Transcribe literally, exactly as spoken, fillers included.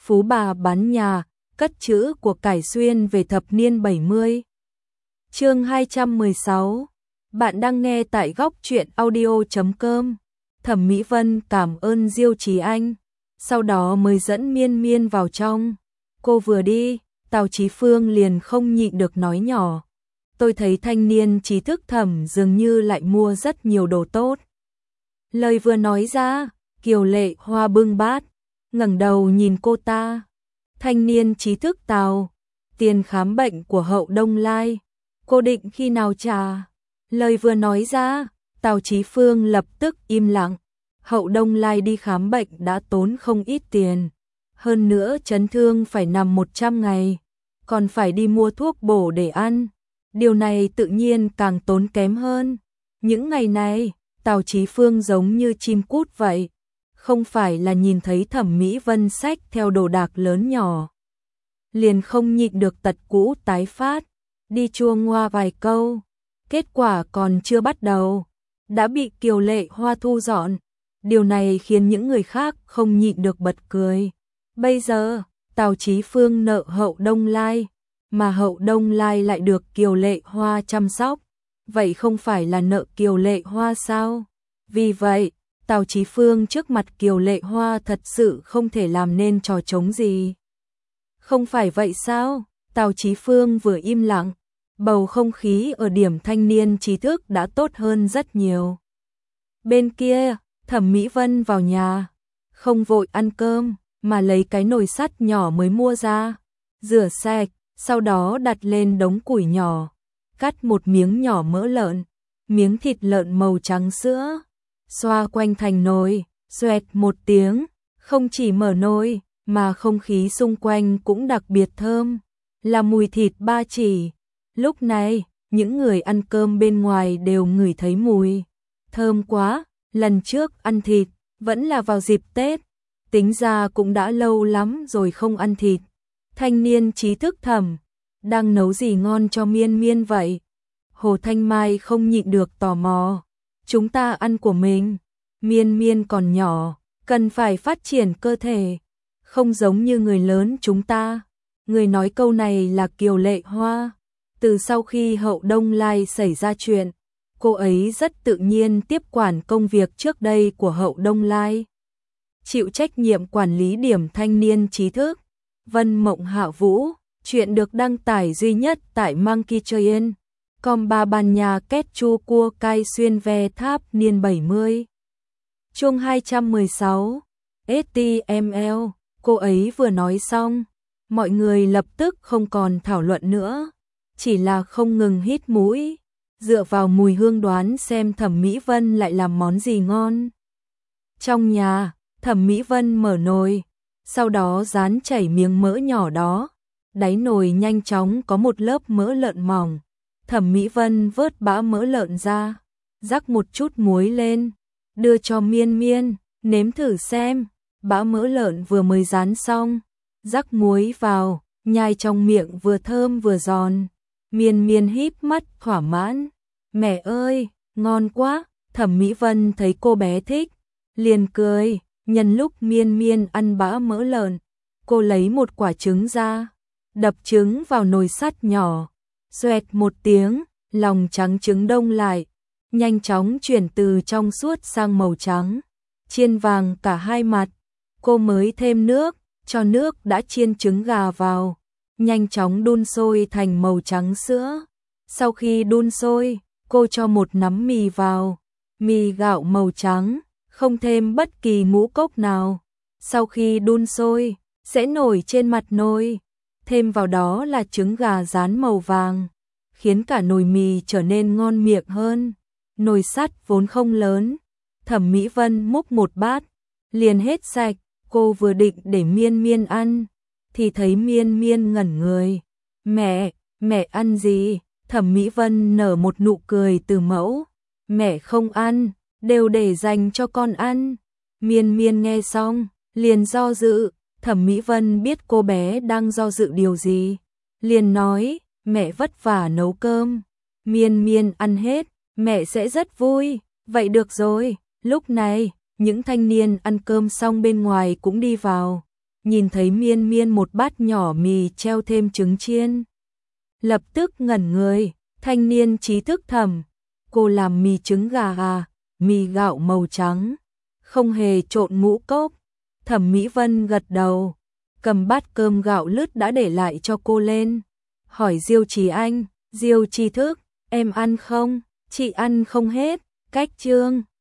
Phú bà bán nhà, cất trữ của cải xuyên về thập niên bảy mươi. Chương hai trăm mười sáu. Bạn đang nghe tại góc truyện audio chấm com. Thẩm Mỹ Vân cảm ơn Diêu Trì Anh, sau đó mới dẫn Miên Miên vào trong. Cô vừa đi, Tào Chí Phương liền không nhịn được nói nhỏ: "Tôi thấy thanh niên trí thức Thẩm dường như lại mua rất nhiều đồ tốt." Lời vừa nói ra, Kiều Lệ Hoa bưng bát, ngẩng đầu nhìn cô ta. "Thanh niên trí thức Tào, tiền khám bệnh của Hậu Đông Lai, cô định khi nào trả?" Lời vừa nói ra, Tào Chí Phương lập tức im lặng. Hậu Đông Lai đi khám bệnh đã tốn không ít tiền, hơn nữa chấn thương phải nằm một trăm ngày, còn phải đi mua thuốc bổ để ăn. Điều này tự nhiên càng tốn kém hơn. Những ngày này, Tào Chí Phương giống như chim cút vậy, không phải là nhìn thấy Thẩm Mỹ Vân xách theo đồ đạc lớn nhỏ, liền không nhịn được tật cũ tái phát, đi chua ngoa vài câu. Kết quả còn chưa bắt đầu, đã bị Kiều Lệ Hoa thu dọn. Điều này khiến những người khác không nhịn được bật cười. Bây giờ, Tào Chí Phương nợ Hậu Đông Lai, mà Hậu Đông Lai lại được Kiều Lệ Hoa chăm sóc, vậy không phải là nợ Kiều Lệ Hoa sao? Vì vậy, Tào Chí Phương trước mặt Kiều Lệ Hoa thật sự không thể làm nên trò trống gì. Không phải vậy sao? Tào Chí Phương vừa im lặng, bầu không khí ở điểm thanh niên trí thức đã tốt hơn rất nhiều. Bên kia, Thẩm Mỹ Vân vào nhà, không vội ăn cơm, mà lấy cái nồi sắt nhỏ mới mua ra, rửa sạch, sau đó đặt lên đống củi nhỏ, cắt một miếng nhỏ mỡ lợn, miếng thịt lợn màu trắng sữa, xoa quanh thành nồi, xoẹt một tiếng, không chỉ mở nồi, mà không khí xung quanh cũng đặc biệt thơm, là mùi thịt ba chỉ. Lúc này, những người ăn cơm bên ngoài đều ngửi thấy mùi thơm quá. Lần trước ăn thịt vẫn là vào dịp Tết, tính ra cũng đã lâu lắm rồi không ăn thịt. Thanh niên trí thức Thẩm đang nấu gì ngon cho Miên Miên vậy? Hồ Thanh Mai không nhịn được tò mò. Chúng ta ăn của mình, Miên Miên còn nhỏ, cần phải phát triển cơ thể, không giống như người lớn chúng ta. Người nói câu này là Kiều Lệ Hoa. Từ sau khi Hậu Đông Lai xảy ra chuyện, cô ấy rất tự nhiên tiếp quản công việc trước đây của Hậu Đông Lai, chịu trách nhiệm quản lý điểm thanh niên trí thức. Vân Mộng Hạ Vũ, chuyện được đăng tải duy nhất tại Monkey Train, com ba ban nhà kết chu cua cai xuyên ve tháp niên bảy mươi. Chương hai trăm mười sáu. ét tê em lờ, cô ấy vừa nói xong, mọi người lập tức không còn thảo luận nữa, chỉ là không ngừng hít mũi, dựa vào mùi hương đoán xem Thẩm Mỹ Vân lại làm món gì ngon. Trong nhà, Thẩm Mỹ Vân mở nồi, sau đó rán chảy miếng mỡ nhỏ đó, đáy nồi nhanh chóng có một lớp mỡ lợn mỏng. Thẩm Mỹ Vân vớt bã mỡ lợn ra, rắc một chút muối lên, đưa cho Miên Miên, nếm thử xem. Bã mỡ lợn vừa mới rán xong, rắc muối vào, nhai trong miệng vừa thơm vừa giòn. Miên Miên híp mắt thỏa mãn. "Mẹ ơi, ngon quá." Thẩm Mỹ Vân thấy cô bé thích, liền cười. Nhân lúc Miên Miên ăn bã mỡ lợn, cô lấy một quả trứng ra, đập trứng vào nồi sắt nhỏ, xoẹt một tiếng, lòng trắng trứng đông lại, nhanh chóng chuyển từ trong suốt sang màu trắng, chiên vàng cả hai mặt. Cô mới thêm nước, cho nước đã chiên trứng gà vào, nhanh chóng đun sôi thành màu trắng sữa. Sau khi đun sôi, cô cho một nắm mì vào, mì gạo màu trắng, không thêm bất kỳ ngũ cốc nào. Sau khi đun sôi, sẽ nổi trên mặt nồi, thêm vào đó là trứng gà rán màu vàng, khiến cả nồi mì trở nên ngon miệng hơn. Nồi sắt vốn không lớn, Thẩm Mỹ Vân múc một bát, liền hết sạch. Cô vừa định để Miên Miên ăn, thì thấy Miên Miên ngẩn người. "Mẹ, mẹ ăn gì?" Thẩm Mỹ Vân nở một nụ cười từ mẫu. "Mẹ không ăn, đều để dành cho con ăn." Miên Miên nghe xong, liền do dự. Thẩm Mỹ Vân biết cô bé đang do dự điều gì, liền nói: "Mẹ vất vả nấu cơm, Miên Miên ăn hết, mẹ sẽ rất vui." "Vậy được rồi." Lúc này, những thanh niên ăn cơm xong bên ngoài cũng đi vào, nhìn thấy Miên Miên một bát nhỏ mì treo thêm trứng chiên. Lập tức ngẩn người, thanh niên trí thức thầm, cô làm mì trứng gà à, mì gạo màu trắng, không hề trộn ngũ cốc. Thẩm Mỹ Vân gật đầu, cầm bát cơm gạo lứt đã để lại cho cô lên, hỏi Diêu Trì Anh, Diêu Tri Thức, em ăn không? Chị ăn không hết, cách trương.